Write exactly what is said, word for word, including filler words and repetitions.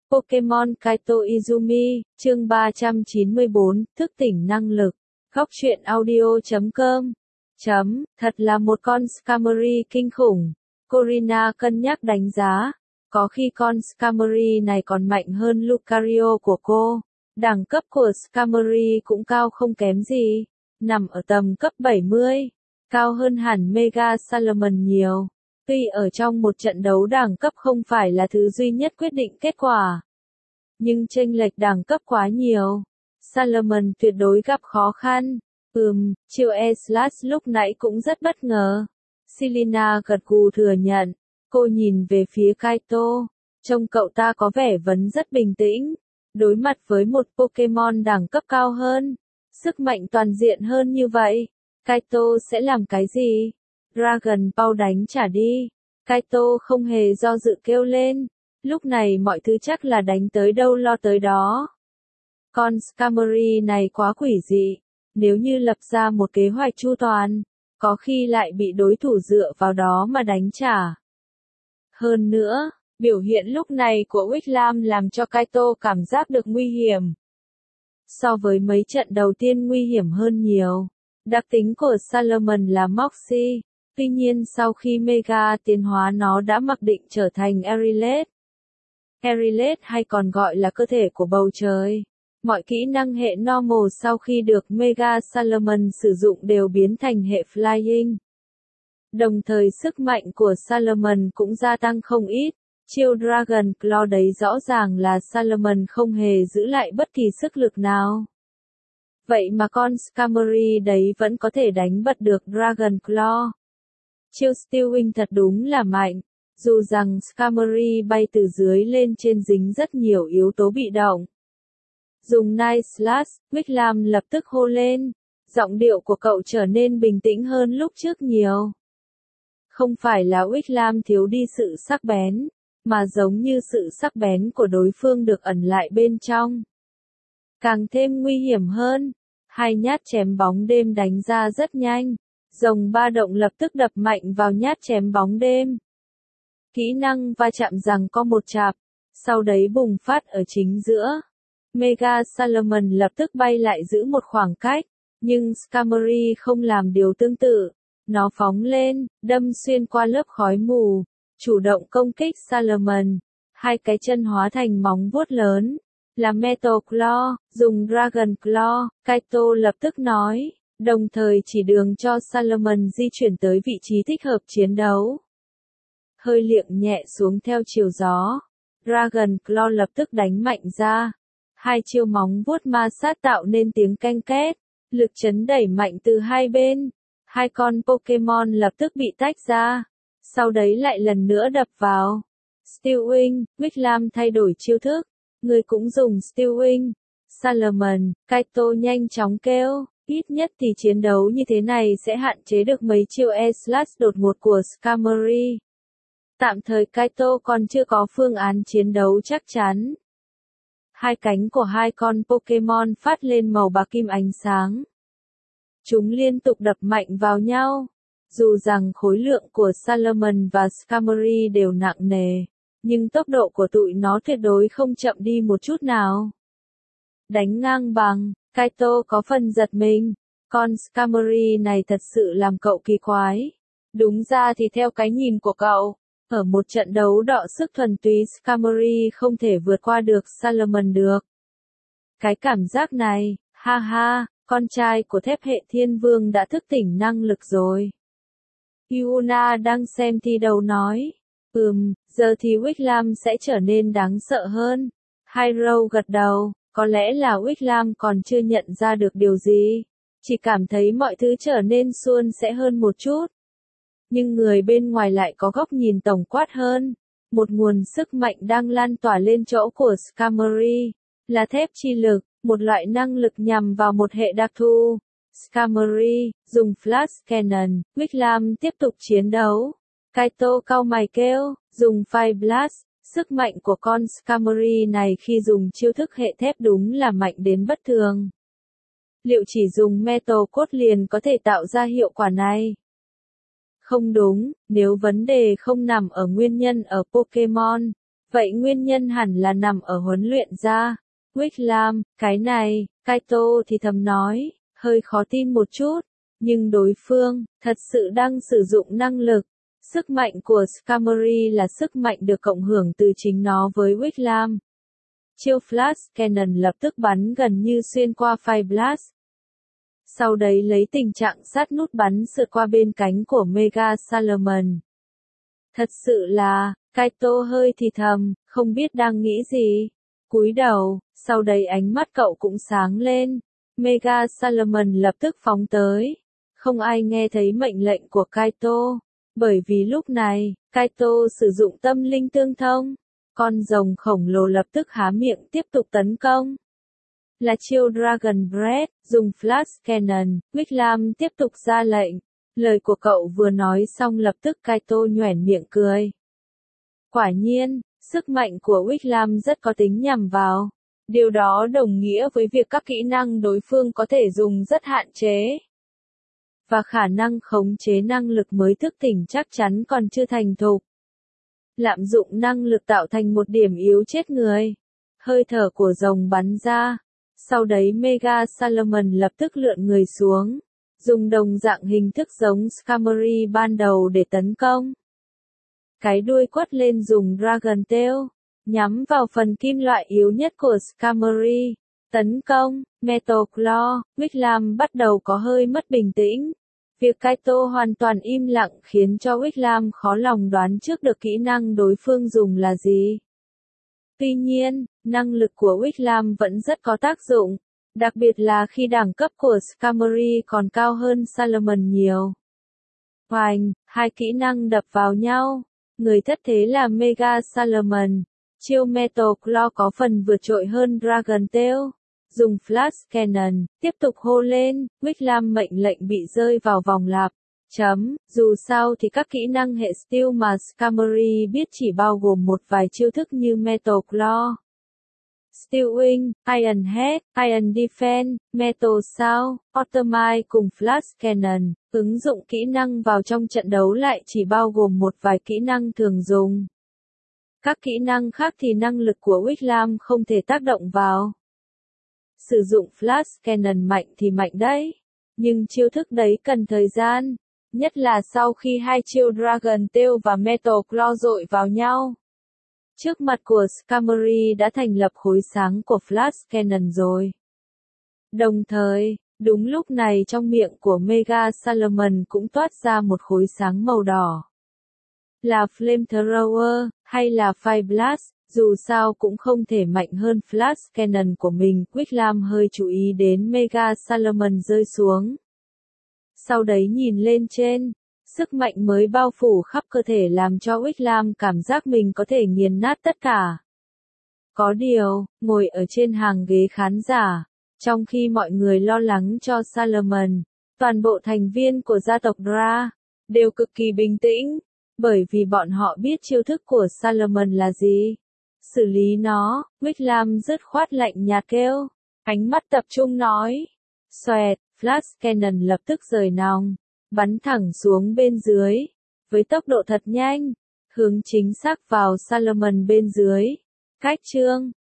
Pokemon Kaito Izumi, chương ba trăm chín mươi bốn, thức tỉnh năng lực. Góc truyện audio chấm com. Chấm, thật là một con Skarmory kinh khủng. Corina cân nhắc đánh giá. Có khi con Skarmory này còn mạnh hơn Lucario của cô. Đẳng cấp của Skarmory cũng cao không kém gì. Nằm ở tầm cấp bảy mươi. Cao hơn hẳn Mega Salamence nhiều. Tuy ở trong một trận đấu đẳng cấp không phải là thứ duy nhất quyết định kết quả. Nhưng chênh lệch đẳng cấp quá nhiều. Salamence tuyệt đối gặp khó khăn. Ừm, chiêu E-Slash lúc nãy cũng rất bất ngờ. Selena gật gù thừa nhận. Cô nhìn về phía Kaito. Trông cậu ta có vẻ vẫn rất bình tĩnh. Đối mặt với một Pokemon đẳng cấp cao hơn. Sức mạnh toàn diện hơn như vậy. Kaito sẽ làm cái gì? Dragon Ball đánh trả đi. Kaito không hề do dự kêu lên. Lúc này mọi thứ chắc là đánh tới đâu lo tới đó. Con Skarmory này quá quỷ dị. Nếu như lập ra một kế hoạch chu toàn, có khi lại bị đối thủ dựa vào đó mà đánh trả. Hơn nữa, biểu hiện lúc này của Wickham làm cho Kaito cảm giác được nguy hiểm. So với mấy trận đầu tiên nguy hiểm hơn nhiều. Đặc tính của Salamence là Moxie. Tuy nhiên sau khi Mega tiến hóa nó đã mặc định trở thành Erilate. Erilate hay còn gọi là cơ thể của bầu trời. Mọi kỹ năng hệ normal sau khi được Mega Salamence sử dụng đều biến thành hệ Flying. Đồng thời sức mạnh của Salamence cũng gia tăng không ít. Chiêu Dragon Claw đấy rõ ràng là Salamence không hề giữ lại bất kỳ sức lực nào. Vậy mà con Skarmory đấy vẫn có thể đánh bật được Dragon Claw. Chiêu Steel Wing thật đúng là mạnh. Dù rằng Skarmory bay từ dưới lên trên dính rất nhiều yếu tố bị động. Dùng Night Slash, Wickham lập tức hô lên. Giọng điệu của cậu trở nên bình tĩnh hơn lúc trước nhiều. Không phải là Wickham thiếu đi sự sắc bén, mà giống như sự sắc bén của đối phương được ẩn lại bên trong. Càng thêm nguy hiểm hơn, hai nhát chém bóng đêm đánh ra rất nhanh. Rồng ba động lập tức đập mạnh vào nhát chém bóng đêm. Kỹ năng va chạm rằng có một chạp, sau đấy bùng phát ở chính giữa. Mega Salamence lập tức bay lại giữ một khoảng cách, nhưng Skarmory không làm điều tương tự. Nó phóng lên, đâm xuyên qua lớp khói mù, chủ động công kích Salamence. Hai cái chân hóa thành móng vuốt lớn, là Metal Claw, dùng Dragon Claw, Kaito lập tức nói, đồng thời chỉ đường cho Salamence di chuyển tới vị trí thích hợp chiến đấu. Hơi liệng nhẹ xuống theo chiều gió, Dragon Claw lập tức đánh mạnh ra. Hai chiêu móng vuốt ma sát tạo nên tiếng canh két, lực chấn đẩy mạnh từ hai bên. Hai con Pokemon lập tức bị tách ra, sau đấy lại lần nữa đập vào. Steel Wing, Wickham thay đổi chiêu thức, người cũng dùng Steel Wing. Salamence, Kaito nhanh chóng kêu, ít nhất thì chiến đấu như thế này sẽ hạn chế được mấy chiêu E-Slash đột ngột của Skarmory. Tạm thời Kaito còn chưa có phương án chiến đấu chắc chắn. Hai cánh của hai con Pokemon phát lên màu bạc kim ánh sáng. Chúng liên tục đập mạnh vào nhau. Dù rằng khối lượng của Salamence và Skarmory đều nặng nề, nhưng tốc độ của tụi nó tuyệt đối không chậm đi một chút nào. Đánh ngang bằng, Kaito có phần giật mình. Con Skarmory này thật sự làm cậu kỳ quái. Đúng ra thì theo cái nhìn của cậu, ở một trận đấu đọ sức thuần túy Skarmory không thể vượt qua được Salamence được. Cái cảm giác này, ha ha, con trai của thép hệ thiên vương đã thức tỉnh năng lực rồi. Yuna đang xem thi đấu nói. Ừm, giờ thì Wickham sẽ trở nên đáng sợ hơn. Hiro gật đầu, có lẽ là Wickham còn chưa nhận ra được điều gì. Chỉ cảm thấy mọi thứ trở nên suôn sẻ hơn một chút. Nhưng người bên ngoài lại có góc nhìn tổng quát hơn. Một nguồn sức mạnh đang lan tỏa lên chỗ của Skarmory. Là thép chi lực, một loại năng lực nhằm vào một hệ đặc thù. Skarmory, dùng Flash Cannon, Wickham tiếp tục chiến đấu. Kaito cau mày kêu, dùng Fire Blast, sức mạnh của con Skarmory này khi dùng chiêu thức hệ thép đúng là mạnh đến bất thường. Liệu chỉ dùng Metal cốt liền có thể tạo ra hiệu quả này? Không đúng, nếu vấn đề không nằm ở nguyên nhân ở Pokemon, Vậy nguyên nhân hẳn là nằm ở huấn luyện ra. Wicklam, cái này, Kaito thì thầm nói, hơi khó tin một chút, nhưng đối phương, thật sự đang sử dụng năng lực. Sức mạnh của Skarmory là sức mạnh được cộng hưởng từ chính nó với Wicklam. Chiêu Flash Cannon lập tức bắn gần như xuyên qua Fire Blast. Sau đấy lấy tình trạng sát nút bắn sượt qua bên cánh của Mega Salomon. Thật sự là, Kaito hơi thì thầm, không biết đang nghĩ gì. Cúi đầu, sau đấy ánh mắt cậu cũng sáng lên. Mega Salomon lập tức phóng tới. Không ai nghe thấy mệnh lệnh của Kaito. Bởi vì lúc này, Kaito sử dụng tâm linh tương thông. Con rồng khổng lồ lập tức há miệng tiếp tục tấn công. Là chiêu Dragon Breath, dùng Flash Cannon, Wicklam tiếp tục ra lệnh. Lời của cậu vừa nói xong lập tức Kaito nhoẻn miệng cười. Quả nhiên, sức mạnh của Wicklam rất có tính nhằm vào. Điều đó đồng nghĩa với việc các kỹ năng đối phương có thể dùng rất hạn chế. Và khả năng khống chế năng lực mới thức tỉnh chắc chắn còn chưa thành thục. Lạm dụng năng lực tạo thành một điểm yếu chết người. Hơi thở của rồng bắn ra. Sau đấy Mega Salomon lập tức lượn người xuống. Dùng đồng dạng hình thức giống Skarmory ban đầu để tấn công. Cái đuôi quất lên dùng Dragon Tail. Nhắm vào phần kim loại yếu nhất của Skarmory. Tấn công, Metal Claw, Wicklam bắt đầu có hơi mất bình tĩnh. Việc Kaito hoàn toàn im lặng khiến cho Wicklam khó lòng đoán trước được kỹ năng đối phương dùng là gì. Tuy nhiên, năng lực của Wicklam vẫn rất có tác dụng, đặc biệt là khi đẳng cấp của Skarmory còn cao hơn Salomon nhiều. Hoành, hai kỹ năng đập vào nhau, người thất thế là Mega Salomon, chiêu Metal Claw có phần vượt trội hơn Dragon Tail. Dùng Flash Cannon, tiếp tục hô lên, Wicklam mệnh lệnh bị rơi vào vòng lặp. Chấm, dù sao thì các kỹ năng hệ Steel mà Skarmory biết chỉ bao gồm một vài chiêu thức như Metal Claw, Steel Wing, Iron Head, Iron Defense, Metal Sound, Automite cùng Flash Cannon. Ứng dụng kỹ năng vào trong trận đấu lại chỉ bao gồm một vài kỹ năng thường dùng. Các kỹ năng khác thì năng lực của Wicklam không thể tác động vào. Sử dụng Flash Cannon mạnh thì mạnh đấy, nhưng chiêu thức đấy cần thời gian, nhất là sau khi hai chiêu Dragon Tail và Metal Claw dội vào nhau. Trước mặt của Skarmory đã thành lập khối sáng của Flash Cannon rồi. Đồng thời, đúng lúc này trong miệng của Mega Salomon cũng toát ra một khối sáng màu đỏ. Là Flamethrower, hay là Fire Blast, dù sao cũng không thể mạnh hơn Flash Cannon của mình. Wicklam hơi chú ý đến Mega Salomon rơi xuống. Sau đấy nhìn lên trên, sức mạnh mới bao phủ khắp cơ thể làm cho Wicklam cảm giác mình có thể nghiền nát tất cả. Có điều, ngồi ở trên hàng ghế khán giả, trong khi mọi người lo lắng cho Salomon, toàn bộ thành viên của gia tộc Dra đều cực kỳ bình tĩnh, bởi vì bọn họ biết chiêu thức của Salomon là gì. Xử lý nó, Wicklam dứt khoát lạnh nhạt kêu, ánh mắt tập trung nói. Xoẹt, Flash Cannon lập tức rời nòng, bắn thẳng xuống bên dưới, với tốc độ thật nhanh, hướng chính xác vào Salomon bên dưới. Cách chương